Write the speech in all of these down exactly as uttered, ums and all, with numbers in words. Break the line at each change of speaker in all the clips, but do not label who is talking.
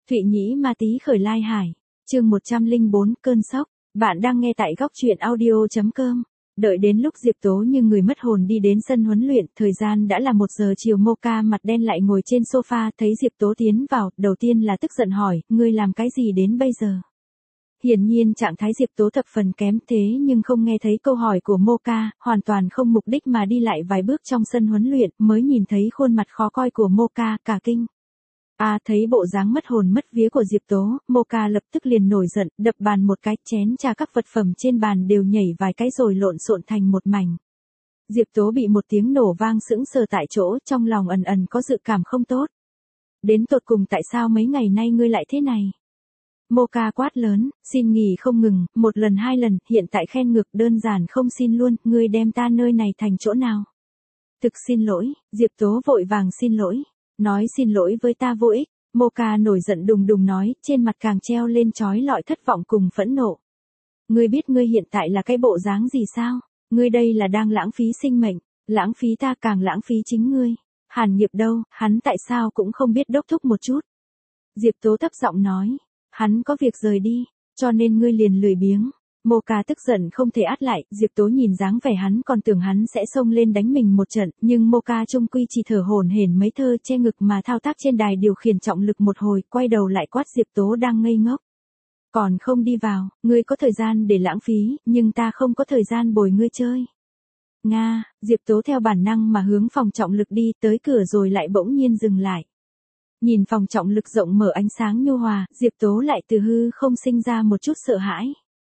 Thụy Nhĩ Ma Tý khởi lai hải. Chương một trăm lẻ bốn, cơn sốc. Bạn đang nghe tại góc truyện audio chấm com. Đợi đến lúc Diệp Tố như người mất hồn đi đến sân huấn luyện, thời gian đã là một giờ chiều. Mocha mặt đen lại ngồi trên sofa, thấy Diệp Tố tiến vào, đầu tiên là tức giận hỏi, ngươi làm cái gì đến bây giờ? Hiển nhiên trạng thái Diệp Tố thập phần kém, thế nhưng không nghe thấy câu hỏi của Mocha, hoàn toàn không mục đích mà đi lại vài bước trong sân huấn luyện, mới nhìn thấy khuôn mặt khó coi của Mocha, cả kinh. À, thấy bộ dáng mất hồn mất vía của Diệp Tố, Mocha lập tức liền nổi giận, đập bàn một cái, chén trà các vật phẩm trên bàn đều nhảy vài cái rồi lộn xộn thành một mảnh. Diệp Tố bị một tiếng nổ vang sững sờ tại chỗ, trong lòng ẩn ẩn có dự cảm không tốt. Đến tột cùng tại sao mấy ngày nay ngươi lại thế này? Mocha quát lớn, xin nghỉ không ngừng, một lần hai lần, hiện tại khen ngược, đơn giản không xin luôn, ngươi đem ta nơi này thành chỗ nào? Thực xin lỗi, Diệp Tố vội vàng xin lỗi. Nói xin lỗi với ta vô ích. Mocha nổi giận đùng đùng nói, trên mặt càng treo lên trói lọi thất vọng cùng phẫn nộ. Ngươi biết ngươi hiện tại là cái bộ dáng gì sao? Ngươi đây là đang lãng phí sinh mệnh, lãng phí ta, càng lãng phí chính ngươi. Hàn Nghiệp đâu, hắn tại sao cũng không biết đốc thúc một chút? Diệp Tố thấp giọng nói, hắn có việc rời đi, cho nên ngươi liền lười biếng. Mocha tức giận không thể át lại, Diệp Tố nhìn dáng vẻ hắn còn tưởng hắn sẽ xông lên đánh mình một trận, nhưng Mocha chung quy chỉ thở hổn hển mấy thơ che ngực mà thao tác trên đài điều khiển trọng lực một hồi, quay đầu lại quát Diệp Tố đang ngây ngốc. Còn không đi vào, ngươi có thời gian để lãng phí, nhưng ta không có thời gian bồi ngươi chơi. Nga, Diệp Tố theo bản năng mà hướng phòng trọng lực đi, tới cửa rồi lại bỗng nhiên dừng lại. Nhìn phòng trọng lực rộng mở ánh sáng nhu hòa, Diệp Tố lại từ hư không sinh ra một chút sợ hãi.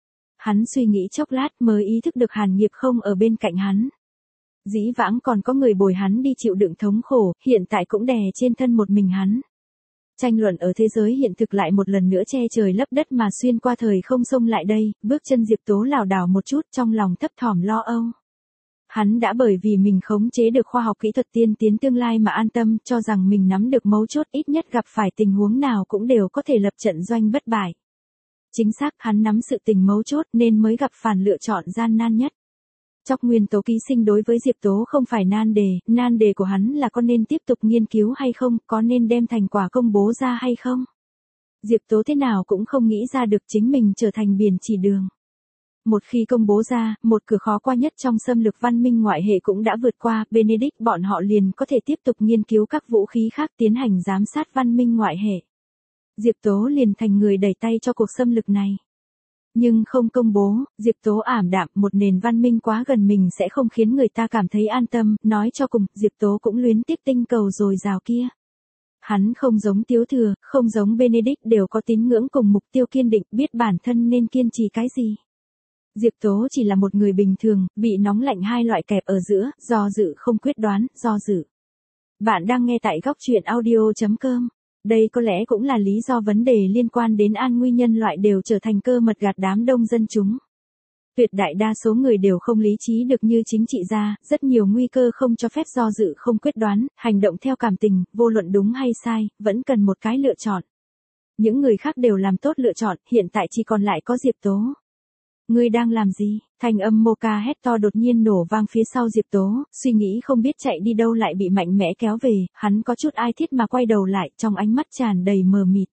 Hắn suy nghĩ chốc lát mới ý thức được Hàn Nghiệp không ở bên cạnh hắn. Dĩ vãng còn có người bồi hắn đi chịu đựng thống khổ, hiện tại cũng đè trên thân một mình hắn. Tranh luận ở thế giới hiện thực lại một lần nữa che trời lấp đất mà xuyên qua thời không xông lại đây, bước chân Diệp Tố lảo đảo một chút, trong lòng thấp thỏm lo âu. Hắn đã bởi vì mình khống chế được khoa học kỹ thuật tiên tiến tương lai mà an tâm, cho rằng mình nắm được mấu chốt, ít nhất gặp phải tình huống nào cũng đều có thể lập trận doanh bất bại. Chính xác, hắn nắm sự tình mấu chốt nên mới gặp phản lựa chọn gian nan nhất. Chóc nguyên tố ký sinh đối với Diệp Tố không phải nan đề, nan đề của hắn là có nên tiếp tục nghiên cứu hay không, có nên đem thành quả công bố ra hay không. Diệp Tố thế nào cũng không nghĩ ra được chính mình trở thành biển chỉ đường. Một khi công bố ra, một cửa khó qua nhất trong xâm lược văn minh ngoại hệ cũng đã vượt qua, Benedict bọn họ liền có thể tiếp tục nghiên cứu các vũ khí khác tiến hành giám sát văn minh ngoại hệ. Diệp Tố liền thành người đẩy tay cho cuộc xâm lược này. Nhưng không công bố, Diệp Tố ảm đạm, một nền văn minh quá gần mình sẽ không khiến người ta cảm thấy an tâm, nói cho cùng, Diệp Tố cũng luyến tiếc tinh cầu dồi dào kia. Hắn không giống Tiếu Thừa, không giống Benedict đều có tín ngưỡng cùng mục tiêu kiên định, biết bản thân nên kiên trì cái gì. Diệp Tố chỉ là một người bình thường, bị nóng lạnh hai loại kẹp ở giữa, do dự không quyết đoán, do dự. Bạn đang nghe tại góc truyện audio chấm com. Đây có lẽ cũng là lý do vấn đề liên quan đến an nguy nhân loại đều trở thành cơ mật gạt đám đông dân chúng. Tuyệt đại đa số người đều không lý trí được như chính trị gia, rất nhiều nguy cơ không cho phép do dự không quyết đoán, hành động theo cảm tình, vô luận đúng hay sai, vẫn cần một cái lựa chọn. Những người khác đều làm tốt lựa chọn, hiện tại chỉ còn lại có Diệp Tố. Ngươi đang làm gì? Thanh âm Mocha hét to đột nhiên nổ vang phía sau Diệp Tố, suy nghĩ không biết chạy đi đâu lại bị mạnh mẽ kéo về, hắn có chút ai thiết mà quay đầu lại, trong ánh mắt tràn đầy mờ mịt.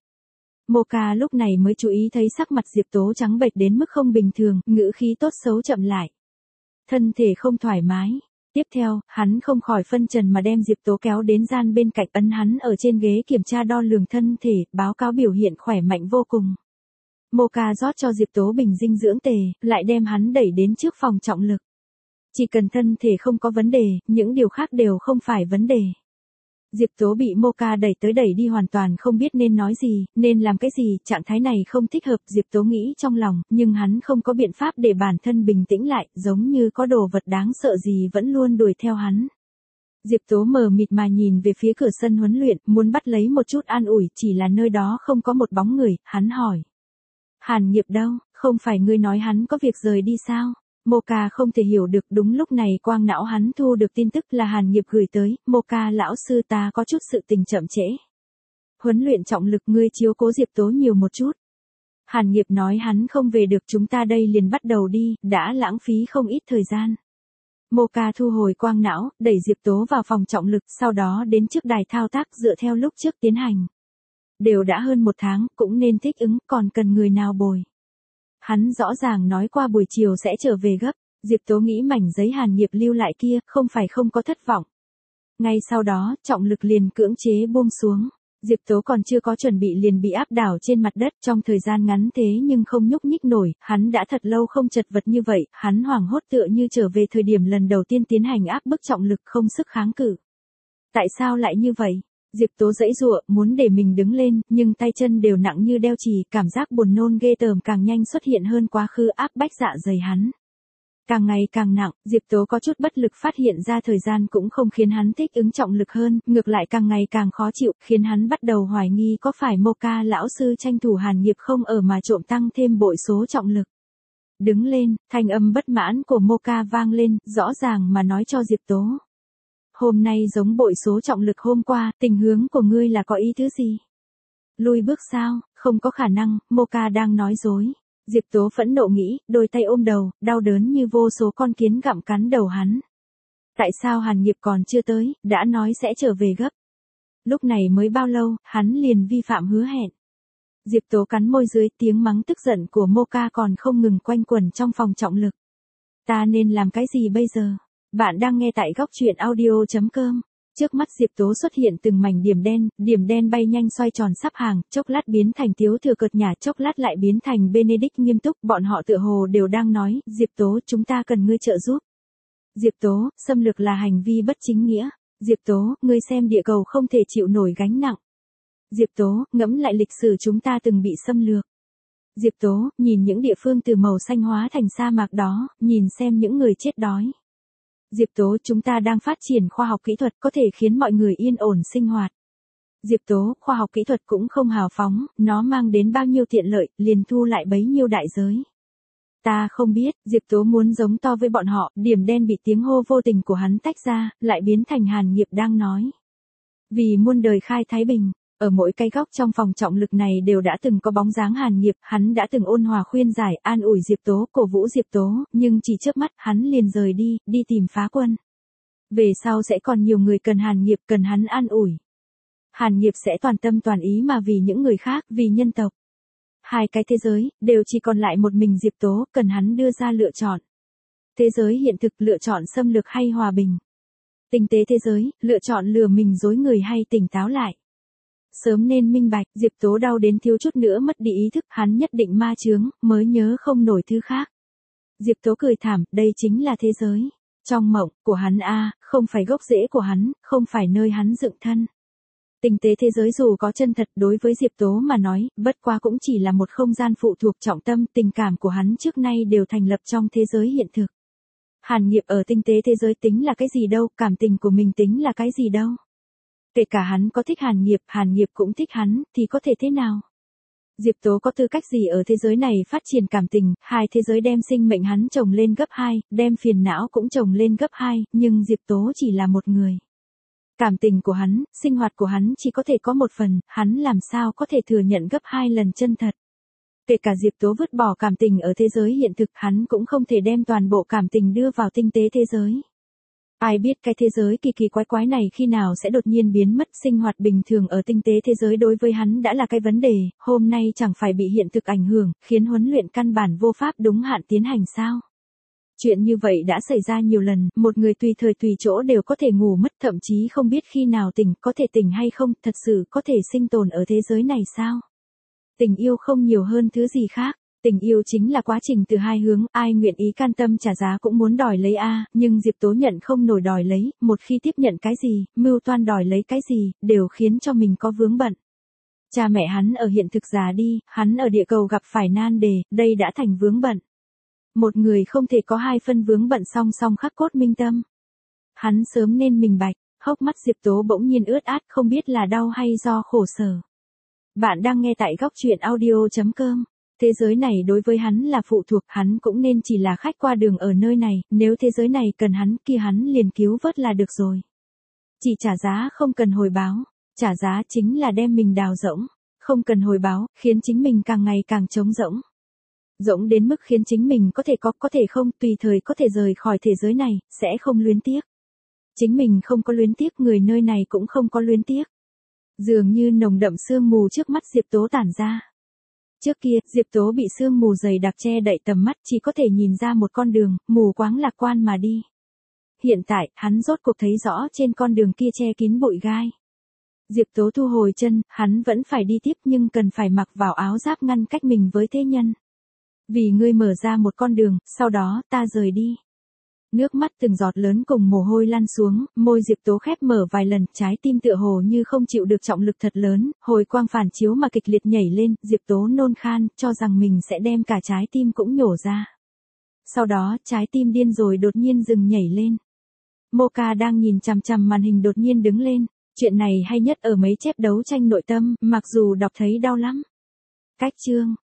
Mocha lúc này mới chú ý thấy sắc mặt Diệp Tố trắng bệch đến mức không bình thường, ngữ khí tốt xấu chậm lại. Thân thể không thoải mái. Tiếp theo, hắn không khỏi phân trần mà đem Diệp Tố kéo đến gian bên cạnh, ấn hắn ở trên ghế kiểm tra đo lường thân thể, báo cáo biểu hiện khỏe mạnh vô cùng. Mocha rót cho Diệp Tố bình dinh dưỡng tề, lại đem hắn đẩy đến trước phòng trọng lực. Chỉ cần thân thể không có vấn đề, những điều khác đều không phải vấn đề. Diệp Tố bị Mocha đẩy tới đẩy đi hoàn toàn không biết nên nói gì, nên làm cái gì, trạng thái này không thích hợp, Diệp Tố nghĩ trong lòng, nhưng hắn không có biện pháp để bản thân bình tĩnh lại, giống như có đồ vật đáng sợ gì vẫn luôn đuổi theo hắn. Diệp Tố mờ mịt mà nhìn về phía cửa sân huấn luyện, muốn bắt lấy một chút an ủi, chỉ là nơi đó không có một bóng người, hắn hỏi. Hàn Nghiệp đâu, không phải ngươi nói hắn có việc rời đi sao? Mocha không thể hiểu được, đúng lúc này quang não hắn thu được tin tức là Hàn Nghiệp gửi tới, Mocha lão sư ta có chút sự tình chậm trễ. Huấn luyện trọng lực ngươi chiếu cố Diệp Tố nhiều một chút. Hàn Nghiệp nói hắn không về được, chúng ta đây liền bắt đầu đi, đã lãng phí không ít thời gian. Mocha thu hồi quang não, đẩy Diệp Tố vào phòng trọng lực, sau đó đến trước đài thao tác dựa theo lúc trước tiến hành. Đều đã hơn một tháng, cũng nên thích ứng, còn cần người nào bồi. Hắn rõ ràng nói qua buổi chiều sẽ trở về gấp, Diệp Tố nghĩ mảnh giấy Hàn Nghiệp lưu lại kia, không phải không có thất vọng. Ngay sau đó, trọng lực liền cưỡng chế buông xuống. Diệp Tố còn chưa có chuẩn bị liền bị áp đảo trên mặt đất trong thời gian ngắn thế nhưng không nhúc nhích nổi, hắn đã thật lâu không chật vật như vậy, hắn hoảng hốt tựa như trở về thời điểm lần đầu tiên tiến hành áp bức trọng lực không sức kháng cự. Tại sao lại như vậy? Diệp Tố giãy giụa, muốn để mình đứng lên, nhưng tay chân đều nặng như đeo chì, cảm giác buồn nôn ghê tởm càng nhanh xuất hiện hơn quá khứ áp bách dạ dày hắn. Càng ngày càng nặng, Diệp Tố có chút bất lực phát hiện ra thời gian cũng không khiến hắn thích ứng trọng lực hơn, ngược lại càng ngày càng khó chịu, khiến hắn bắt đầu hoài nghi có phải Moka lão sư tranh thủ Hàn Nghiệp không ở mà trộm tăng thêm bội số trọng lực. Đứng lên, thanh âm bất mãn của Moka vang lên, rõ ràng mà nói cho Diệp Tố. Hôm nay giống bội số trọng lực hôm qua, tình hướng của ngươi là có ý thứ gì? Lui bước sao? Không có khả năng, Moka đang nói dối. Diệp Tố phẫn nộ nghĩ, đôi tay ôm đầu, đau đớn như vô số con kiến gặm cắn đầu hắn. Tại sao Hàn Nghiệp còn chưa tới, đã nói sẽ trở về gấp. Lúc này mới bao lâu, hắn liền vi phạm hứa hẹn. Diệp Tố cắn môi dưới, tiếng mắng tức giận của Moka còn không ngừng quanh quẩn trong phòng trọng lực. Ta nên làm cái gì bây giờ? Bạn đang nghe tại góc truyện audio chấm com. Trước mắt Diệp Tố xuất hiện từng mảnh điểm đen, điểm đen bay nhanh xoay tròn sắp hàng, chốc lát biến thành Tiếu Thừa cợt nhả, chốc lát lại biến thành Benedict nghiêm túc, bọn họ tựa hồ đều đang nói, Diệp Tố chúng ta cần ngươi trợ giúp. Diệp Tố, xâm lược là hành vi bất chính nghĩa. Diệp Tố, ngươi xem địa cầu không thể chịu nổi gánh nặng. Diệp Tố, ngẫm lại lịch sử chúng ta từng bị xâm lược. Diệp Tố, nhìn những địa phương từ màu xanh hóa thành sa mạc đó, nhìn xem những người chết đói. Diệp Tố, chúng ta đang phát triển khoa học kỹ thuật có thể khiến mọi người yên ổn sinh hoạt. Diệp Tố, khoa học kỹ thuật cũng không hào phóng, nó mang đến bao nhiêu tiện lợi, liền thu lại bấy nhiêu đại giới. Ta không biết, Diệp Tố muốn giống to với bọn họ, điểm đen bị tiếng hô vô tình của hắn tách ra, lại biến thành Hàn Nghiệp đang nói. Vì muôn đời khai thái bình. Ở mỗi cái góc trong phòng trọng lực này đều đã từng có bóng dáng Hàn Nghiệp, hắn đã từng ôn hòa khuyên giải, an ủi Diệp Tố, cổ vũ Diệp Tố, nhưng chỉ chớp mắt, hắn liền rời đi, đi tìm phá quân. Về sau sẽ còn nhiều người cần Hàn Nghiệp, cần hắn an ủi. Hàn Nghiệp sẽ toàn tâm toàn ý mà vì những người khác, vì nhân tộc. Hai cái thế giới, đều chỉ còn lại một mình Diệp Tố, cần hắn đưa ra lựa chọn. Thế giới hiện thực lựa chọn xâm lược hay hòa bình. Tinh tế thế giới, lựa chọn lừa mình dối người hay tỉnh táo lại. Sớm nên minh bạch, Diệp Tố đau đến thiếu chút nữa mất đi ý thức, hắn nhất định ma chướng, mới nhớ không nổi thứ khác. Diệp Tố cười thảm, đây chính là thế giới. Trong mộng, của hắn a, không phải gốc rễ của hắn, không phải nơi hắn dựng thân. Tinh tế thế giới dù có chân thật đối với Diệp Tố mà nói, bất quá cũng chỉ là một không gian phụ thuộc trọng tâm, tình cảm của hắn trước nay đều thành lập trong thế giới hiện thực. Hàn Nghiệp ở tinh tế thế giới tính là cái gì đâu, cảm tình của mình tính là cái gì đâu. Kể cả hắn có thích Hàn Nghiệp, Hàn Nghiệp cũng thích hắn, thì có thể thế nào? Diệp Tố có tư cách gì ở thế giới này phát triển cảm tình, hai thế giới đem sinh mệnh hắn chồng lên gấp hai, đem phiền não cũng chồng lên gấp hai, nhưng Diệp Tố chỉ là một người. Cảm tình của hắn, sinh hoạt của hắn chỉ có thể có một phần, hắn làm sao có thể thừa nhận gấp hai lần chân thật. Kể cả Diệp Tố vứt bỏ cảm tình ở thế giới hiện thực, hắn cũng không thể đem toàn bộ cảm tình đưa vào tinh tế thế giới. Ai biết cái thế giới kỳ kỳ quái quái này khi nào sẽ đột nhiên biến mất, sinh hoạt bình thường ở tinh tế thế giới đối với hắn đã là cái vấn đề, hôm nay chẳng phải bị hiện thực ảnh hưởng, khiến huấn luyện căn bản vô pháp đúng hạn tiến hành sao? Chuyện như vậy đã xảy ra nhiều lần, một người tùy thời tùy chỗ đều có thể ngủ mất, thậm chí không biết khi nào tỉnh, có thể tỉnh hay không, thật sự có thể sinh tồn ở thế giới này sao? Tình yêu không nhiều hơn thứ gì khác. Tình yêu chính là quá trình từ hai hướng, ai nguyện ý can tâm trả giá cũng muốn đòi lấy a, nhưng Diệp Tố nhận không nổi đòi lấy, một khi tiếp nhận cái gì, mưu toan đòi lấy cái gì, đều khiến cho mình có vướng bận. Cha mẹ hắn ở hiện thực già đi, hắn ở địa cầu gặp phải nan đề, đây đã thành vướng bận. Một người không thể có hai phân vướng bận song song khắc cốt minh tâm. Hắn sớm nên minh bạch, hốc mắt Diệp Tố bỗng nhiên ướt át, không biết là đau hay do khổ sở. Bạn đang nghe tại góc truyện audio chấm com. Thế giới này đối với hắn là phụ thuộc, hắn cũng nên chỉ là khách qua đường ở nơi này, nếu thế giới này cần hắn kia hắn liền cứu vớt là được rồi. Chỉ trả giá không cần hồi báo, trả giá chính là đem mình đào rỗng, không cần hồi báo, khiến chính mình càng ngày càng trống rỗng. Rỗng đến mức khiến chính mình có thể có, có thể không, tùy thời có thể rời khỏi thế giới này, sẽ không luyến tiếc. Chính mình không có luyến tiếc, người nơi này cũng không có luyến tiếc. Dường như nồng đậm sương mù trước mắt Diệp Tố tản ra. Trước kia, Diệp Tố bị sương mù dày đặc che đậy tầm mắt, chỉ có thể nhìn ra một con đường, mù quáng lạc quan mà đi. Hiện tại, hắn rốt cuộc thấy rõ trên con đường kia che kín bụi gai. Diệp Tố thu hồi chân, hắn vẫn phải đi tiếp nhưng cần phải mặc vào áo giáp ngăn cách mình với thế nhân. Vì ngươi mở ra một con đường, sau đó, ta rời đi. Nước mắt từng giọt lớn cùng mồ hôi lăn xuống, môi Diệp Tố khép mở vài lần, trái tim tựa hồ như không chịu được trọng lực thật lớn, hồi quang phản chiếu mà kịch liệt nhảy lên, Diệp Tố nôn khan, cho rằng mình sẽ đem cả trái tim cũng nhổ ra. Sau đó, trái tim điên rồi đột nhiên dừng nhảy lên. Mocha đang nhìn chằm chằm màn hình đột nhiên đứng lên, chuyện này hay nhất ở mấy chép đấu tranh nội tâm, mặc dù đọc thấy đau lắm. Cách chương